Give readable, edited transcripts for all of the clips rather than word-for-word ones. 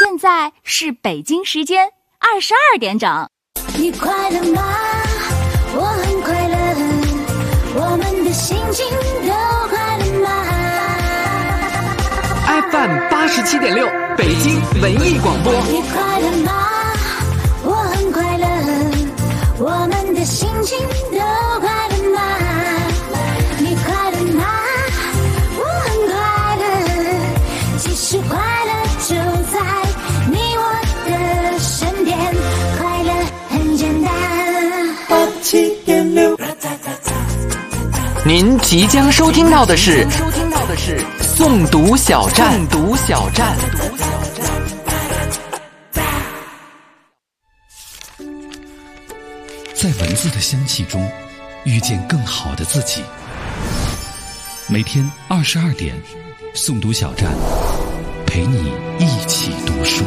现在是北京时间22点整。 你快乐吗？我很快乐，我们的心情都快乐吗？ FM 87.6北京文艺广播。 你快乐吗？我很快乐，我们的心情都快乐吗？你快乐吗？我很快乐，其实快乐就在你我的身边，快乐很简单。87.6。 您即将收听到的是诵读小站。 在文字的香气中遇见更好的自己。每天22点，诵读小站陪你一起读书。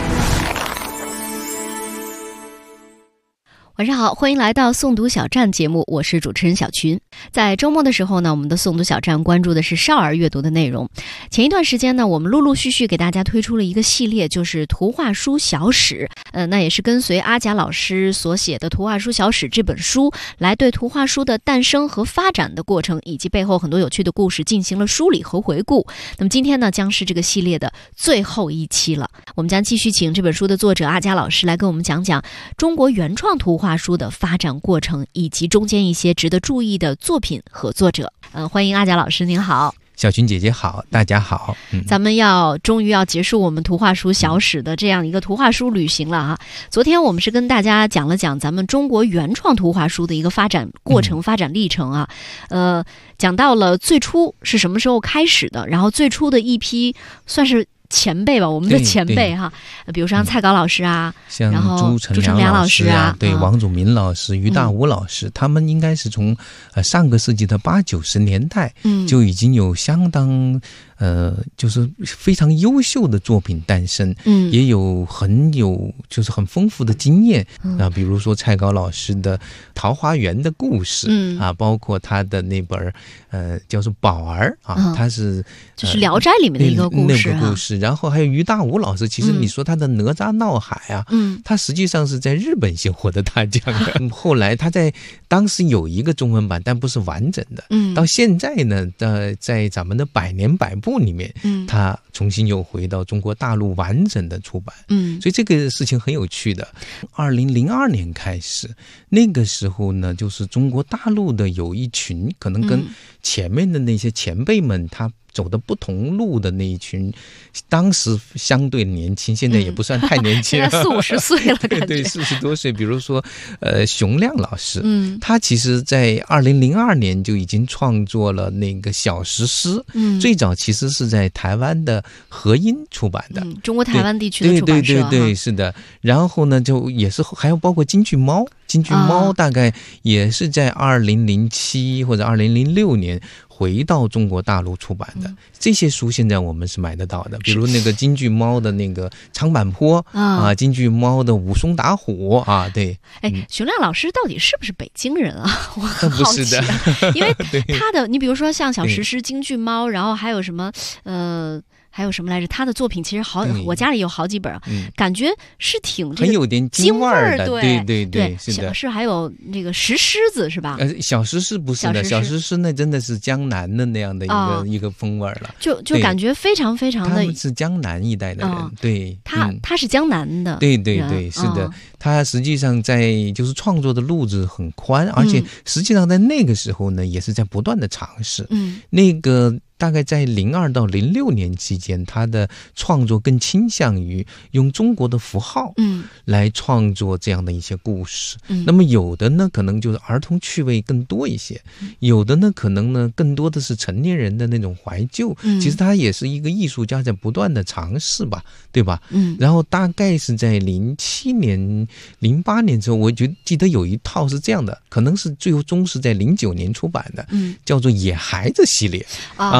晚上好，欢迎来到诵读小站节目，我是主持人小群。在周末的时候呢，我们的诵读小站关注的是少儿阅读的内容。前一段时间呢，我们陆陆续续给大家推出了一个系列，就是图画书小史。那也是跟随阿贾老师所写的《图画书小史》这本书，来对图画书的诞生和发展的过程，以及背后很多有趣的故事进行了梳理和回顾。那么今天呢，将是这个系列的最后一期了。我们将继续请这本书的作者阿贾老师来跟我们讲讲中国原创图画书的发展过程，以及中间一些值得注意的作品和作者。欢迎阿贾老师，您好。 小群姐姐好，大家好。 咱们终于要结束我们图画书小史的这样一个图画书旅行了啊！昨天我们是跟大家讲了讲咱们中国原创图画书的一个发展过程、发展历程啊。讲到了最初是什么时候开始的，然后最初的一批算是前辈吧，我们的前辈哈，比如像蔡稿老师啊， 像然后朱成良老师啊，对，王祖民老师、于大武老师，他们应该是从上个世纪的80、90年代就已经有相当就是非常优秀的作品诞生，也有就是很丰富的经验啊，比如说蔡稿老师的《桃花源的故事》啊，包括他的那本叫做《宝儿》啊，他是就是《聊斋》里面的一个故事那个故事。然后还有于大武老师，其实你说他的《哪吒闹海》啊，他实际上是在日本先获得大奖的。后来他在当时有一个中文版，但不是完整的。到现在呢，在咱们的百年百部里面，他重新又回到中国大陆完整的出版。所以这个事情很有趣的。2002年开始，那个时候呢，就是中国大陆的有一群可能跟前面的那些前辈们他走的不同路的那一群，当时相对年轻，现在也不算太年轻了， 现在40-50岁了，感觉对，40多岁。比如说熊亮老师，他其实在2002年就已经创作了那个小石狮，最早其实是在台湾的合音出版的， 中国台湾地区的出版社， 对，是的。然后呢，就也是还有包括京剧猫大概也是在2007或者2006年回到中国大陆出版的。这些书现在我们是买得到的，比如那个京剧猫的那个长坂坡啊，京剧猫的武松打虎啊，对。 熊亮老师到底是不是北京人啊？我很好奇， 不是的， 因为他的你比如说像小石狮、京剧猫，然后还有什么还有什么来着？他的作品其实我家里有好几本啊，感觉是很有点京味儿的， 对， 是的。 是还有那个石狮子是吧？ 小石狮不是的，小石狮那真的是江南的那样的一个风味了， 就感觉非常非常的。 他们是江南一带的人，对， 他是江南的， 对，是的。他实际上就是创作的路子很宽，而且实际上在那个时候呢，也是在不断的尝试。那个大概在02到06年期间，他的创作更倾向于用中国的符号来创作这样的一些故事。那么有的呢可能就是儿童趣味更多一些，有的呢可能呢更多的是成年人的那种怀旧。其实他也是一个艺术家在不断的尝试吧，对吧？然后大概是在07年08年之后，我记得有一套是这样的，可能是最终是在09年出版的，叫做野孩子系列啊。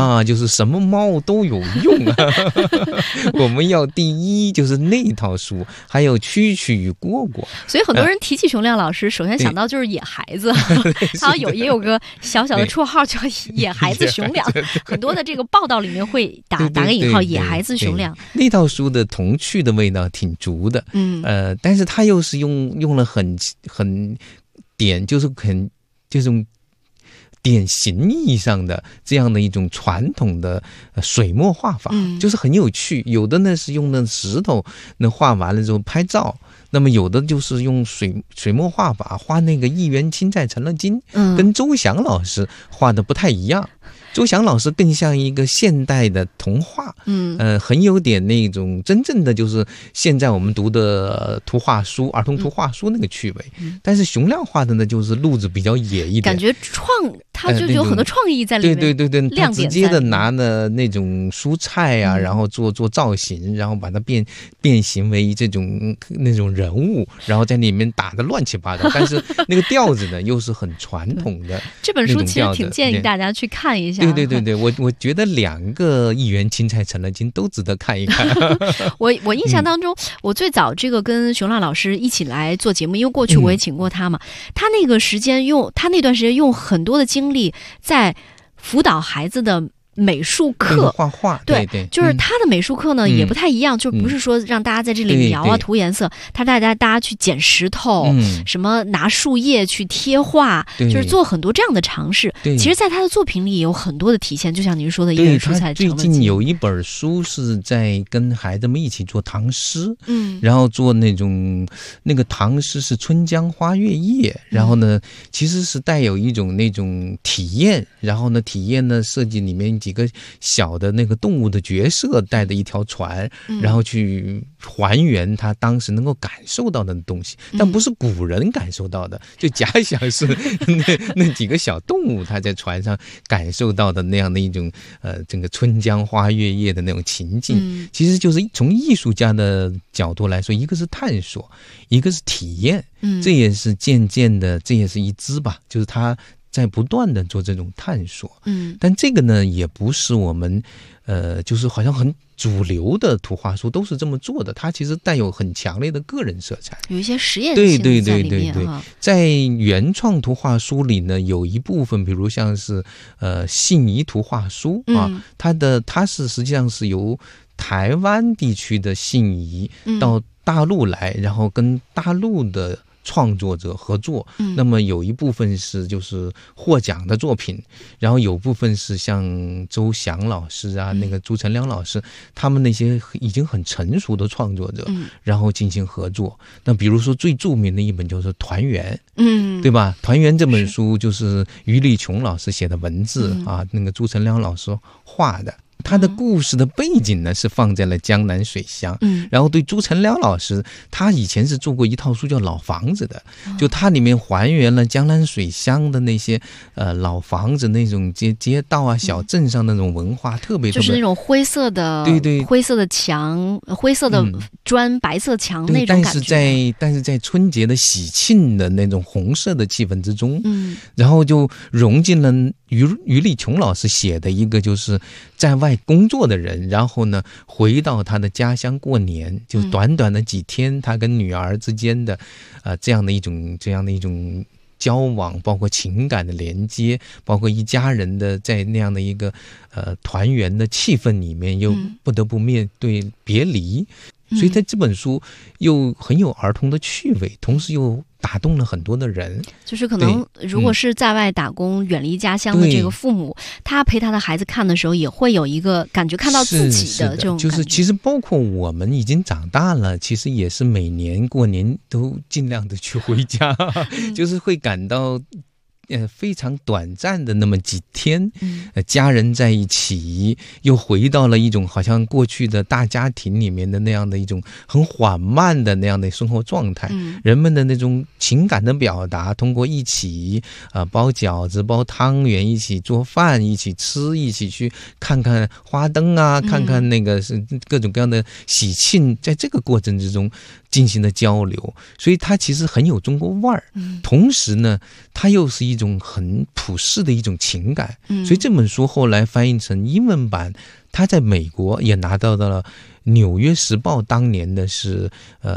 啊，就是什么猫都有用啊。我们要第一就是那套书，还有蛐蛐与蝈蝈。 所以很多人提起熊亮老师，首先想到就是野孩子，他也有个小小的绰号叫野孩子熊亮。很多的这个报道里面会打个引号，野孩子熊亮。 那套书的童趣的味道挺足的，但是他又是用了很就是很这种典型意义上的这样的一种传统的水墨画法，就是很有趣。有的呢是用的石头，那画完了之后拍照。那么有的就是用水墨画法画那个一元钦在成了金，跟周祥老师画的不太一样。周祥老师更像一个现代的童话，很有点那种真正的就是现在我们读的图画书、儿童图画书那个趣味。但是熊亮画的呢，就是路子比较野一点， 感觉他就有很多创意在里面。 对，他直接的拿了那种蔬菜啊，然后做造型，然后把它变形为这种那种人物，然后在里面打得乱七八糟。但是那个调子呢，又是很传统的。 这本书其实挺建议大家去看一下。 对，我觉得2个一元钦在成了金都值得看一看。 我印象当中，我最早这个跟熊亮老师一起来做节目，因为过去我也请过他嘛，他那段时间用很多的精力在辅导孩子的美术课， 画画， 对，就是他的美术课呢也不太一样，就不是说让大家在这里描啊涂颜色，他带大家去捡石头，什么拿树叶去贴画，就是做很多这样的尝试。其实在他的作品里有很多的体现，就像您说的，一元蔬菜成了金。 最近有一本书是在跟孩子们一起做唐诗，然后做那个唐诗是春江花月夜，然后呢其实是带有一种那种体验，然后呢体验呢设计里面几个小的那个动物的角色带的一条船，然后去还原他当时能够感受到的东西，但不是古人感受到的，就假想是那几个小动物他在船上感受到的那样的一种整个春江花月夜的那种情境。其实就是从艺术家的角度来说，一个是探索，一个是体验，这也是渐渐的，这也是一支吧，就是他在不断的做这种探索。但这个呢也不是我们就是好像很主流的图画书都是这么做的，它其实带有很强烈的个人色彩， 有一些实验性在里面。 对，在原创图画书里呢，有一部分比如像是信宜图画书啊，它是实际上是由台湾地区的信宜到大陆来，然后跟大陆的创作者合作，那么有一部分是就是获奖的作品，然后有部分是像周祥老师啊，那个朱成良老师，他们那些已经很成熟的创作者，然后进行合作。那比如说最著名的一本就是《团圆》，对吧？《团圆》这本书就是于立琼老师写的文字啊，那个朱成良老师画的。他的故事的背景呢是放在了江南水乡，然后对朱成良老师，他以前是做过一套书叫《老房子》的，就它里面还原了江南水乡的那些老房子那种街道啊、小镇上那种文化，特别就是那种灰色的，对，灰色的墙、灰色的砖、白色墙那种感觉。 但是在春节的喜庆的那种红色的气氛之中，然后就融进了于立琼老师写的一个就是在外工作的人，然后呢回到他的家乡过年，就短短的几天，他跟女儿之间的这样的一种交往，包括情感的连接，包括一家人的在那样的一个团圆的气氛里面，又不得不面对别离。所以在这本书又很有儿童的趣味，同时又打动了很多的人。 就是可能如果是在外打工远离家乡的这个父母，他陪他的孩子看的时候也会有一个感觉，看到自己的这种感觉。就是其实包括我们已经长大了，其实也是每年过年都尽量的去回家，就是会感到非常短暂的那么几天，家人在一起，又回到了一种好像过去的大家庭里面的那样的一种很缓慢的那样的生活状态。人们的那种情感的表达，通过一起包饺子、包汤圆，一起做饭，一起吃，一起去看看花灯啊，看看那个是各种各样的喜庆，在这个过程之中进行的交流，所以它其实很有中国味儿。同时呢，它又是一种很普世的一种情感。所以这本书后来翻译成英文版，它在美国也拿到了纽约时报当年的是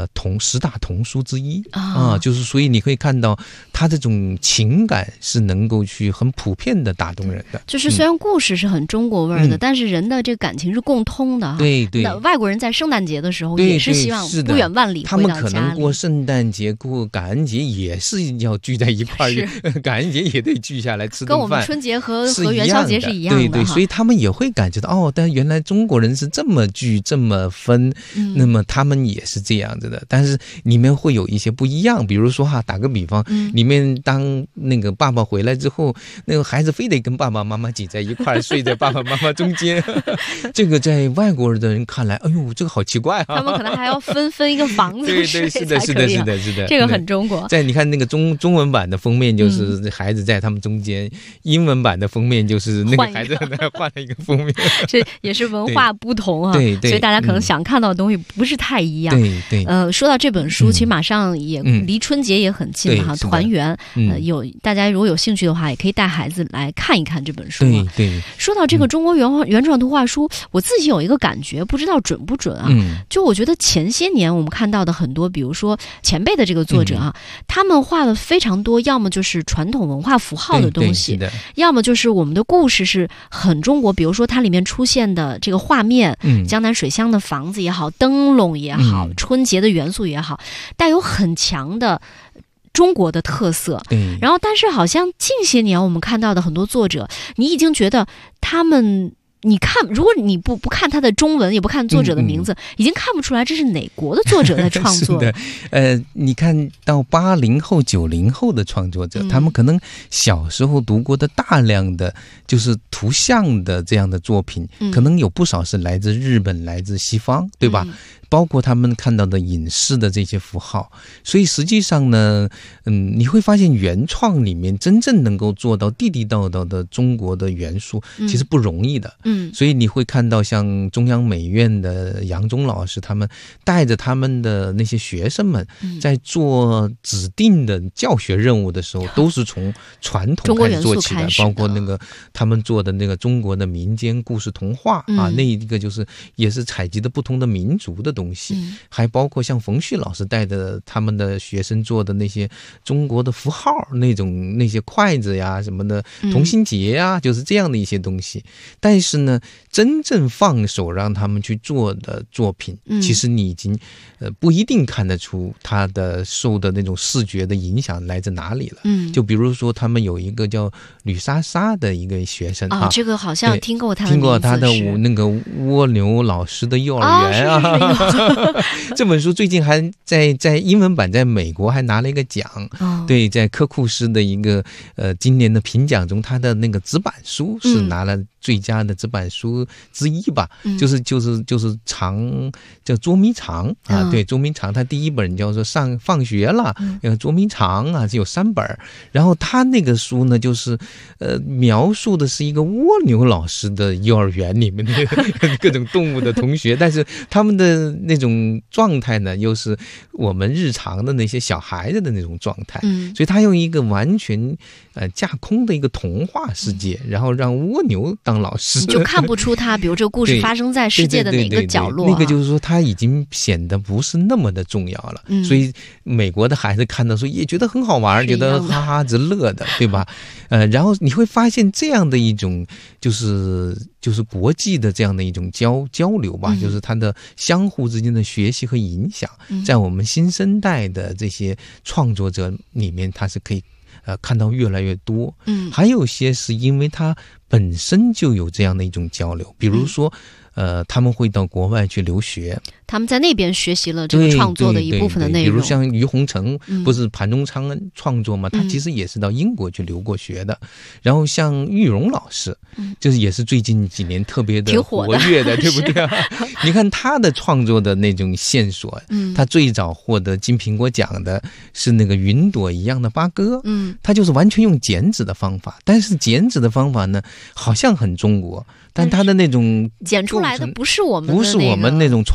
10大童书之一啊，就是所以你可以看到他这种情感是能够去很普遍的打动人的。 就是虽然故事是很中国味儿的，但是人的这个感情是共通的。 对对， 那外国人在圣诞节的时候也是希望不远万里回到家里。 他们可能过圣诞节、过感恩节也是要聚在一块儿，感恩节也得聚下来吃顿饭， 跟我们春节和元宵节是一样的。 对对，所以他们也会感觉到哦，但原来中国人是这么聚这么分，那么他们也是这样子的，但是里面会有一些不一样。比如说打个比方，里面当那个爸爸回来之后，那个孩子非得跟爸爸妈妈挤在一块儿，睡在爸爸妈妈中间。这个在外国人看来，哎呦，这个好奇怪啊！ 他们可能还要分一个房子对对，是的，是的，是的，是的， 这个很中国。 在你看那个中文版的封面，就是孩子在他们中间；英文版的封面就是那个孩子换了一个封面。 这也是文化不同啊， 对对， 所以大家可能想看到的东西不是太一样。 对对。 说到这本书，其实马上也离春节也很近了哈，团圆。大家如果有兴趣的话，也可以带孩子来看一看这本书。 对对。 说到这个中国原创图画书，我自己有一个感觉，不知道准不准啊？就我觉得前些年我们看到的很多，比如说前辈的这个作者啊，他们画了非常多，要么就是传统文化符号的东西，要么就是我们的故事是很中国，比如说它里面出现的这个画面，江南水乡的房子也好，灯笼也好，春节的元素也好，带有很强的中国的特色。然后但是好像近些年我们看到的很多作者，你已经觉得他们，你看，如果你不看他的中文，也不看作者的名字，已经看不出来这是哪国的作者在创作。 是的，你看到80后、90后的创作者，他们可能小时候读过的大量的就是图像的这样的作品，可能有不少是来自日本、来自西方，对吧？包括他们看到的影视的这些符号，所以实际上呢，你会发现原创里面真正能够做到地地道道的中国的元素，其实不容易的。所以你会看到像中央美院的杨忠老师，他们带着他们的那些学生们，在做指定的教学任务的时候，都是从传统开始做起的，包括那个他们做的那个中国的民间故事童话啊，那一个就是也是采集的不同的民族的东西，还包括像冯旭老师带的他们的学生做的那些中国的符号，那些筷子呀什么的，同心结呀，就是这样的一些东西。但是呢，真正放手让他们去做的作品，其实你已经不一定看得出他的受的那种视觉的影响来自哪里了。就比如说他们有一个叫吕莎莎的一个学生啊， 这个好像听过他的名字， 听过他的那个蜗牛老师的幼儿园啊。这本书最近还在英文版在美国还拿了一个奖。对，在科库斯的一个今年的评奖中，他的那个纸板书是拿了最佳的纸板书之一吧，就是长叫捉迷藏啊，对，捉迷藏，他第一本叫做放学了，捉迷藏啊，只有3本，然后他那个书呢，就是描述的是一个蜗牛老师的幼儿园里面的各种动物的同学，但是他们的那种状态呢，又是我们日常的那些小孩子的那种状态，所以他用一个完全架空的一个童话世界，然后让蜗牛当老师， 你就看不出他，比如这个故事发生在世界的哪个角落， 那个就是说他已经显得不是那么的重要了，所以美国的孩子看到说也觉得很好玩，觉得哈哈直乐的，对吧？然后你会发现这样的一种就是国际的这样的一种交流吧，就是它的相互之间的学习和影响，在我们新生代的这些创作者里面，它是可以看到越来越多。还有些是因为它本身就有这样的一种交流，比如说他们会到国外去留学， 他们在那边学习了这个创作的一部分的内容。 比如像于洪成，不是盘中昌创作嘛，他其实也是到英国去留过学的。然后像玉荣老师，就是也是最近几年特别的活跃的，对不对啊？你看他的创作的那种线索，他最早获得金苹果奖的是那个云朵一样的八哥，他就是完全用剪纸的方法，但是剪纸的方法呢，好像很中国。但他的那种剪出来的不是我们那种传统的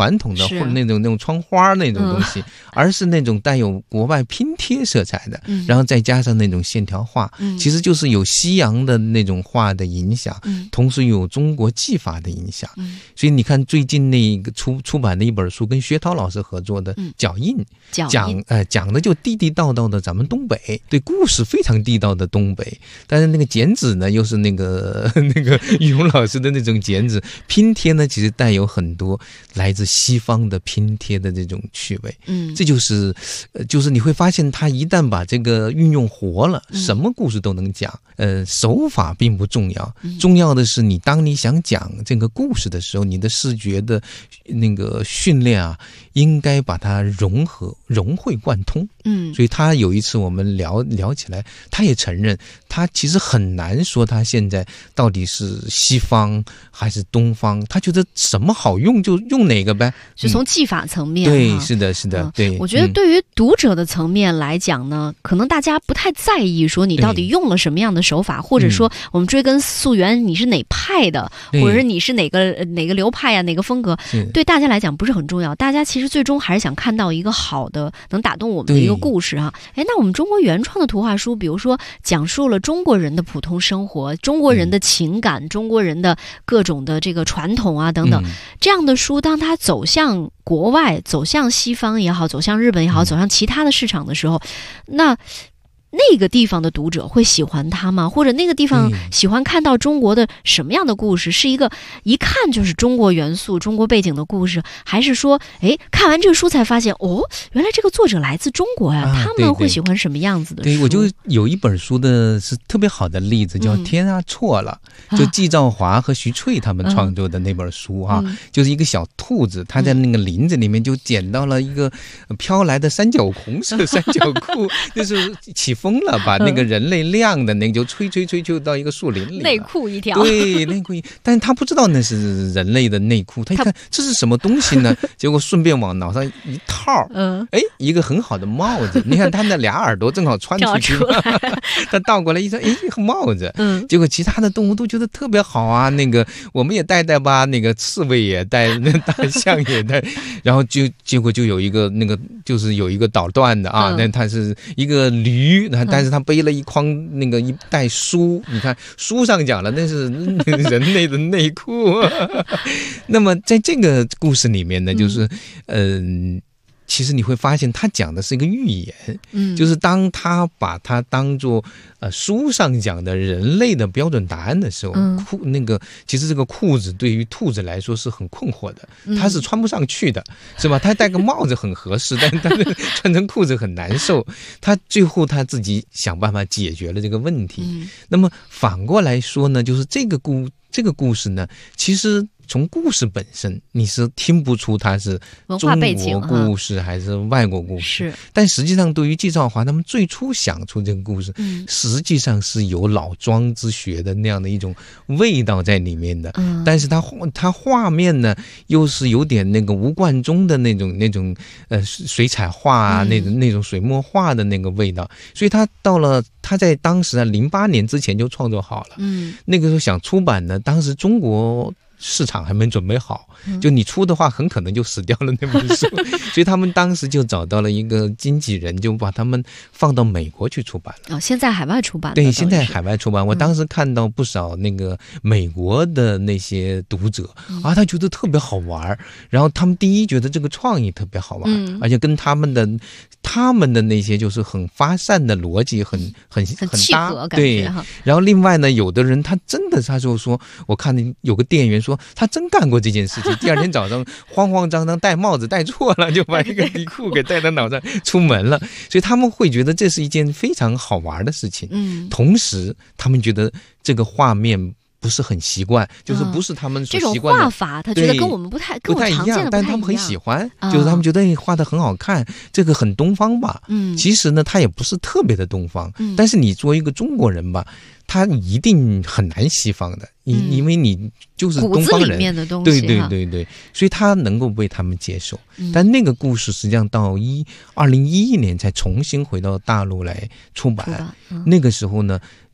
或者那种窗花那种东西，而是那种带有国外拼贴色彩的，然后再加上那种线条画，其实就是有西洋的那种画的影响，同时有中国技法的影响。所以你看最近那个出版的一本书，跟薛涛老师合作的《脚印》，讲的就地地道道的咱们东北，对，故事非常地道的东北，但是那个剪纸呢又是那个于勇老师的那种剪纸，拼贴呢其实带有很多来自西方的拼贴的这种趣味。这就是你会发现他一旦把这个运用活了，什么故事都能讲。手法并不重要，重要的是当你想讲这个故事的时候，你的视觉的那个训练啊，应该把它融会贯通。所以他有一次我们聊起来，他也承认他其实很难说他现在到底是西方还是东方，他觉得什么好用就用哪个呗， 就从技法层面。 对，是的，对。 我觉得对于读者的层面来讲呢，可能大家不太在意说你到底用了什么样的手法，或者说我们追根溯源你是哪派的，或者是你是哪个流派啊，哪个风格，对大家来讲不是很重要。大家其实最终还是想看到一个好的能打动我们的一个故事啊。那我们中国原创的图画书，比如说讲述了中国人的普通生活，中国人的情感，中国人的各种的这个传统啊等等，这样的书当它走向国外，走向西方也好，走向日本也好，走向其他的市场的时候，那个地方的读者会喜欢它吗？或者那个地方喜欢看到中国的什么样的故事？是一个一看就是中国元素、中国背景的故事，还是说，看完这个书才发现，原来这个作者来自中国呀？他们会喜欢什么样子的书？ 对，我就有一本书的是特别好的例子，叫《天啊错了》，就季兆华和徐翠他们创作的那本书啊，就是一个小兔子，他在那个林子里面就捡到了一个飘来的三角红色三角裤，就是起风了，把那个人类晾的那个就吹就到一个树林里了， 内裤一条， 对，内裤但是他不知道那是人类的内裤，他一看这是什么东西呢？结果顺便往脑上一套，一个很好的帽子，你看他那俩耳朵正好穿出去，他倒过来一穿，帽子，结果其他的动物都觉得特别好啊，那个我们也戴吧，那个刺猬也戴，那大象也戴，然后结果就有一个那个就是有一个捣乱的啊，那他是一个驴。但是他背了一袋书，你看书上讲了那是人类的内裤。那么在这个故事里面呢，就是其实你会发现他讲的是一个寓言，就是当他把它当作书上讲的人类的标准答案的时候，其实这个裤子对于兔子来说是很困惑的，它是穿不上去的，是吧？他戴个帽子很合适，但穿成裤子很难受。最后他自己想办法解决了这个问题。那么反过来说呢，就是这个故事呢，其实从故事本身你是听不出它是中国故事还是外国故事，但实际上对于季兆华他们最初想出这个故事，实际上是有老庄之学的那样的一种味道在里面的。但是它画面呢又是有点那个吴冠中的那种水彩画啊，那种水墨画的那个味道，所以他在当时08年之前就创作好了。那个时候想出版呢，当时中国市场还没准备好，就你出的话很可能就死掉了那本书，所以他们当时就找到了一个经纪人，就把他们放到美国去出版了。 现在海外出版。 对，现在海外出版。我当时看到不少那个美国的那些读者他觉得特别好玩，然后他们第一觉得这个创意特别好玩，而且跟他们的那些就是很发散的逻辑很契合， 对。然后另外呢，有的人他真的他就说，我看有个店员说他真干过这件事情，第二天早上慌慌张张戴帽子戴错了，就把一个底裤给戴到脑上出门了，所以他们会觉得这是一件非常好玩的事情。同时他们觉得这个画面不是很习惯，就是不是他们所习惯的这种画法，他觉得跟我们不太一样， 但他们很喜欢，就是他们觉得画得很好看，这个很东方吧。其实呢，它也不是特别的东方，但是你作为一个中国人吧，他一定很难西方的，因为你就是东方人，骨子里面的东西， 对，所以他能够被他们接受。但那个故事实际上到2011年才重新回到大陆来出版。那个时候呢，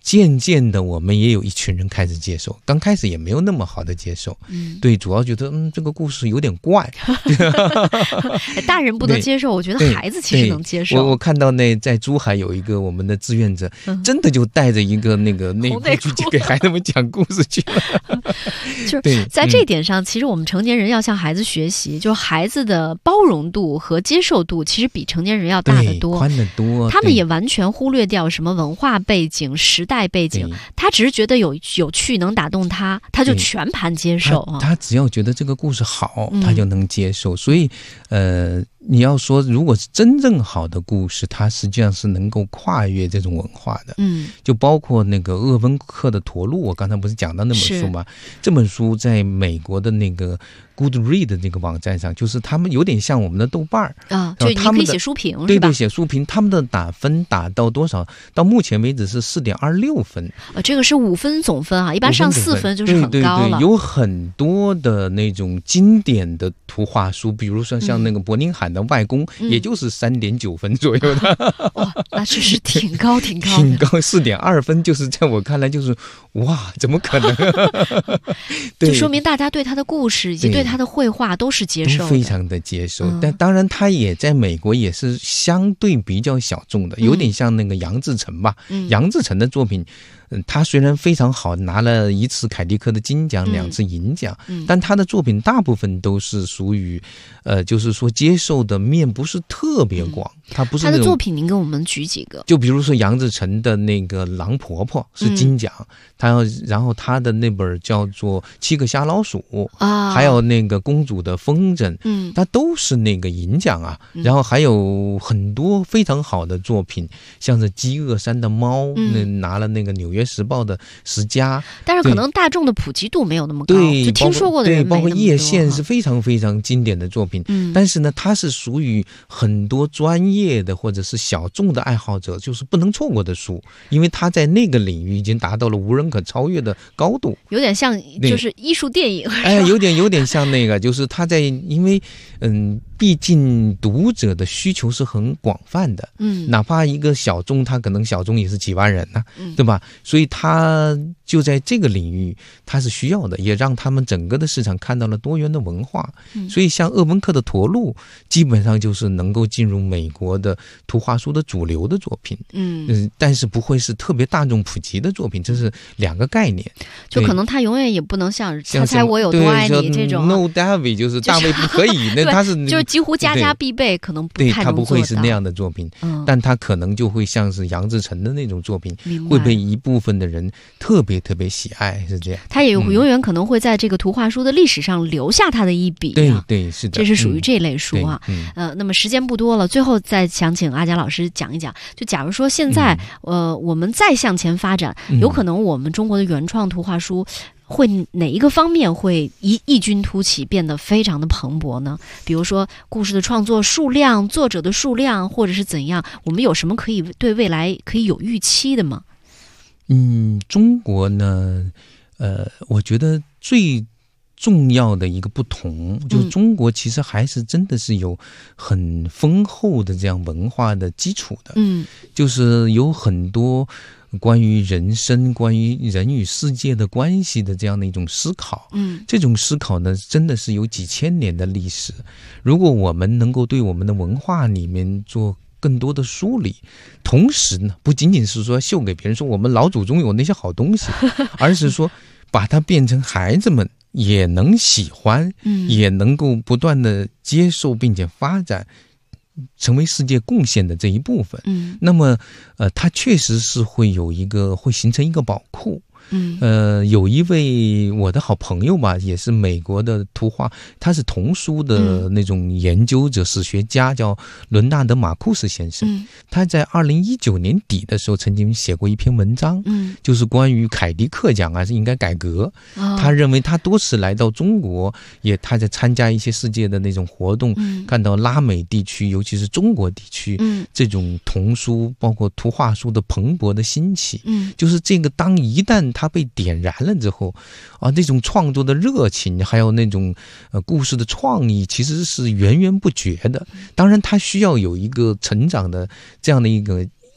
渐渐的我们也有一群人开始接受，刚开始也没有那么好的接受，对，主要觉得这个故事有点怪。 大人不能接受，我觉得孩子其实能接受。 我看到在珠海有一个我们的志愿者，真的就带着一个内裤去给孩子们讲故事去了。 就是在这一点上，其实我们成年人要向孩子学习，就孩子的包容度和接受度其实比成年人要大得多， 宽得多。 他们也完全忽略掉什么文化背景、时代背景，他只是觉得有趣能打动他就全盘接受。 他只要觉得这个故事好，他就能接受。所以你要说如果是真正好的故事，它实际上是能够跨越这种文化的。就包括那个鄂温克的驼鹿，我刚才不是讲到那本书吗？这本书在美国的那个 Goodread 的那个网站上，就是他们有点像我们的豆瓣啊，就你可以写书评， 对对，写书评，他们的打分打到多少？到目前为止是4.26分。 这个是5分总分啊，一般上4分就是很高了。 对，有很多的那种经典的图画书，比如说像那个伯宁罕的外公，也就是3.9分左右的。 哇，那这是挺高的。挺高，4.2分，就是在我看来就是哇，怎么可能？ 就说明大家对他的故事以及对他的绘画都是接受的， 非常的接受。但当然，他也在美国也是相对比较小众的，有点像那个杨志成吧。杨志成的作品，他虽然非常好，拿了1次凯迪克的金奖，2次银奖，但他的作品大部分都是属于，就是说接受的面不是特别广。他不是他的作品，您给我们举几个？ 就比如说杨志成的那个《狼婆婆》是金奖，然后他的那本叫做《7个瞎老鼠》啊，还有那个《公主的风筝》，它都是那个银奖啊。然后还有很多非常好的作品，像是《饥饿山的猫》，拿了那个《纽约时报》的10佳， 但是可能大众的普及度没有那么高，就听说过的人没那么多。 包括《叶线》是非常非常经典的作品，但是呢，它是属于很多专业的或者是小众的爱好者就是不能错过的书，因为它在那个领域已经达到了无人可超越的高度， 有点像就是艺术电影。 有点像那个，就是它在因为毕竟读者的需求是很广泛的，哪怕一个小众，它可能小众也是几万人呢，对吧？所以它就在这个领域，它是需要的，也让他们整个的市场看到了多元的文化。所以像鄂温克的《驼鹿》，基本上就是能够进入美国的图画书的主流的作品，但是不会是特别大众普及的作品，这是2个概念。 就可能他永远也不能像猜猜我有多爱你这种 No David 就是大卫不可以，那他是就是几乎家家必备，可能不太能做到。 对，他不会是那样的作品，但他可能就会像是杨志成的那种作品，会被一部分的人特别特别喜爱，是这样。 他也永远可能会在这个图画书的历史上留下他的一笔。 对，是的， 这是属于这类书啊。那么时间不多了，最后再想请阿佳老师讲一讲，就假如说现在我们再向前发展，有可能我们中国的原创图画书会哪一个方面会异军突起，变得非常的蓬勃呢？比如说故事的创作数量、作者的数量，或者是怎样？我们有什么可以对未来可以有预期的吗？ 中国呢，我觉得最重要的一个不同，就是中国其实还是真的是有很丰厚的这样文化的基础的，就是有很多关于人生、关于人与世界的关系的这样的一种思考，这种思考呢，真的是有几千年的历史。如果我们能够对我们的文化里面做更多的梳理，同时呢，不仅仅是说秀给别人说我们老祖宗有那些好东西，而是说把它变成孩子们也能喜欢，也能够不断的接受并且发展，成为世界贡献的这一部分。那么它确实是会形成一个宝库。有一位我的好朋友吧，也是美国的图画，他是童书的那种研究者、史学家，叫伦纳德·马库斯先生。他在2019年底的时候曾经写过一篇文章，就是关于凯迪克奖是应该改革。他认为他多次来到中国，他在参加一些世界的那种活动，看到拉美地区，尤其是中国地区，这种童书包括图画书的蓬勃的兴起。就是这个当一旦它被点燃了之后那种创作的热情，还有那种故事的创意，其实是源源不绝的。当然它需要有一个成长的这样的一个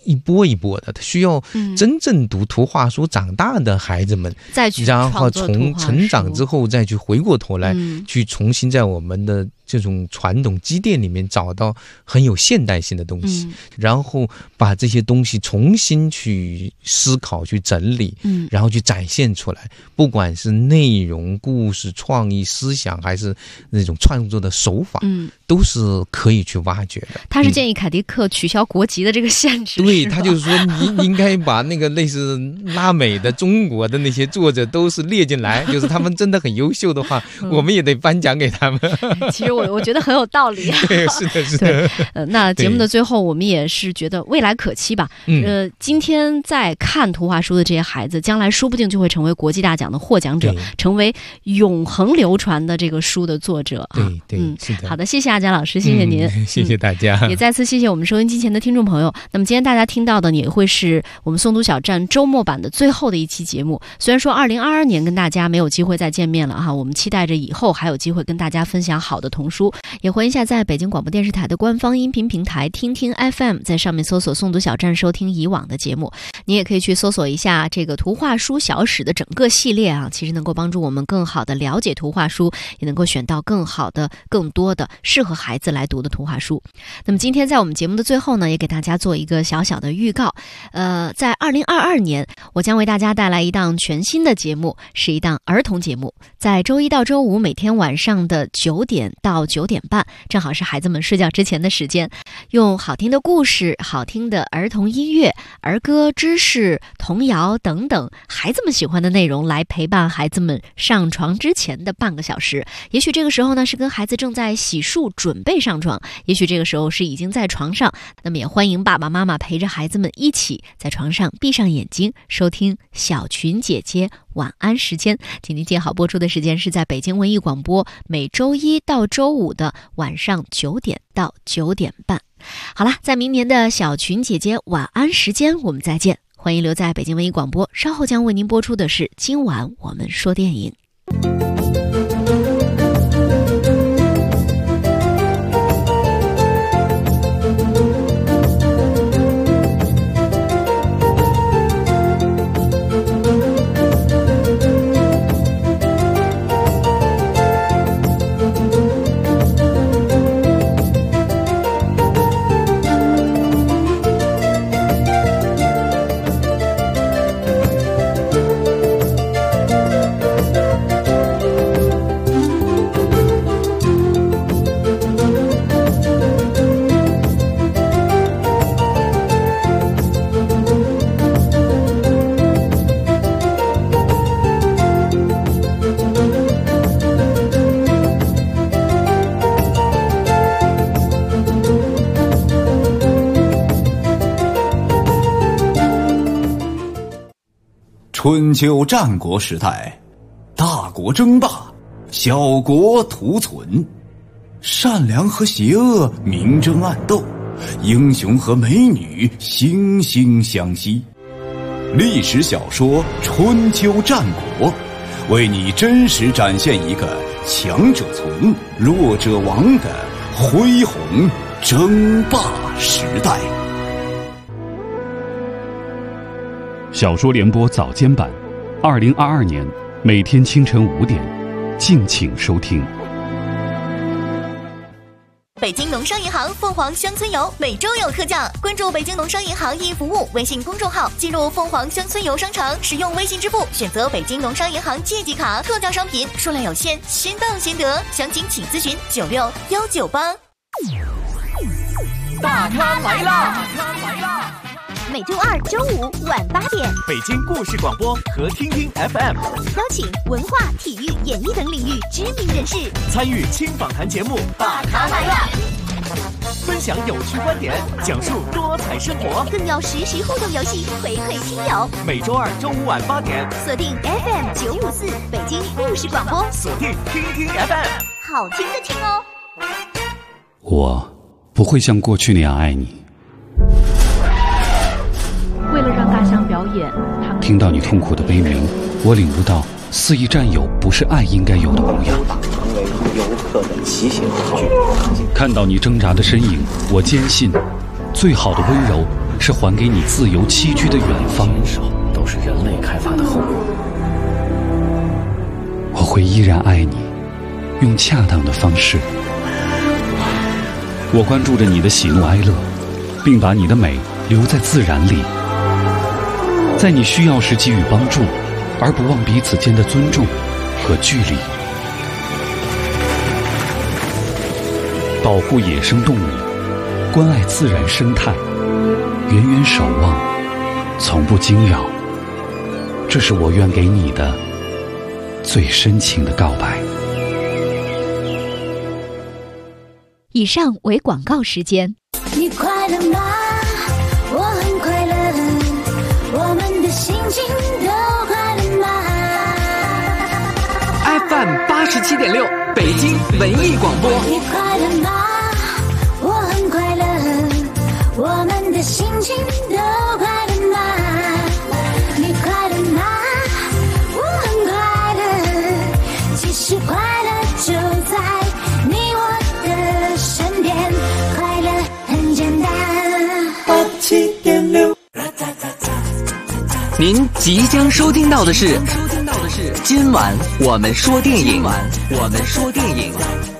一波一波的，他需要真正读图画书长大的孩子们， 再去然后从成长之后再去回过头来，去重新在我们的这种传统积淀里面找到很有现代性的东西，然后把这些东西重新去思考、去整理，然后去展现出来。不管是内容、故事、创意、思想，还是那种创作的手法，都是可以去挖掘的。 他是建议凯迪克取消国籍的这个限制， 对，他就是说你应该把那个类似拉美的、中国的那些作者都是列进来，就是他们真的很优秀的话，我们也得颁奖给他们。 其实我觉得很有道理。 对，是的，是的。 那节目的最后，我们也是觉得未来可期吧。今天在看图画书的这些孩子，将来说不定就会成为国际大奖的获奖者，成为永恒流传的这个书的作者。 对，是的。 好的，谢谢阿佳老师，谢谢您， 谢谢大家， 也再次谢谢我们收音机前的听众朋友。那么今天大家听到的也会是我们诵读小站周末版的最后的一期节目。虽然说2022年跟大家没有机会再见面了哈，我们期待着以后还有机会跟大家分享好的童书。也欢迎下载北京广播电视台的官方音频平台听听 FM， 在上面搜索诵读小站收听以往的节目。你也可以去搜索一下这个图画书小史的整个系列啊，其实能够帮助我们更好的了解图画书，也能够选到更好的、更多的适合孩子来读的图画书。那么今天在我们节目的最后呢，也给大家做一个小小的预告。在2022年，我将为大家带来一档全新的节目，是一档儿童节目，在周一到周五每天晚上的9点到9点半，正好是孩子们睡觉之前的时间，用好听的故事、好听的儿童音乐、儿歌、知识、童谣等等孩子们喜欢的内容来陪伴孩子们上床之前的半个小时。也许这个时候呢是跟孩子正在洗漱准备上床，也许这个时候是已经在床上，那么也欢迎爸爸妈妈陪着孩子们一起在床上闭上眼睛，收听小群姐姐晚安时间。今天记好播出的时间是在北京文艺广播每周一到周五的晚上9点到9点半。好了，在明年的小群姐姐晚安时间我们再见，欢迎留在北京文艺广播，稍后将为您播出的是今晚我们说电影。 春秋战国时代，大国争霸，小国图存，善良和邪恶明争暗斗，英雄和美女惺惺相惜。历史小说《春秋战国》，为你真实展现一个强者存，弱者亡的恢宏争霸时代。 小说联播早间版，2022年每天清晨5点，敬请收听。 北京农商银行凤凰乡村游每周有特价，关注北京农商银行易服务微信公众号，进入凤凰乡村游商城，使用微信支付，选择北京农商银行借记卡，特价商品数量有限，先到先得，详情请咨询96198。 大咖来啦！ 每周二、周五晚8点， 北京故事广播和听听 FM 邀请文化、体育、演艺等领域知名人士参与轻访谈节目《大咖来啦》，分享有趣观点，讲述多彩生活， 更有实时互动游戏回馈听友。 每周二、周五晚8点， 锁定 FM 954北京故事广播， 锁定听听 FM， 好听的听哦。 我不会像过去那样爱你。 为了让大象表演，他们听到你痛苦的悲鸣，我领悟到肆意占有不是爱应该有的模样。 成为游客的骑行工具。 看到你挣扎的身影，我坚信，最好的温柔是还给你自由栖居的远方， 都是人类开发的后果。 我会依然爱你，用恰当的方式。我关注着你的喜怒哀乐，并把你的美留在自然里，在你需要时给予帮助，而不忘彼此间的尊重和距离。保护野生动物，关爱自然生态，远远守望，从不惊扰，这是我愿给你的最深情的告白。 以上为广告时间。 你快乐吗？我很快乐，我们的心情都快乐吗 ？FM 87.6，北京文艺广播。 你快乐吗？我很快乐，我们的心情都快乐吗？你快乐吗？我很快乐，其实快乐就在你我的身边，快乐很简单。87.6， 您即将收听到的是今晚我们说电影。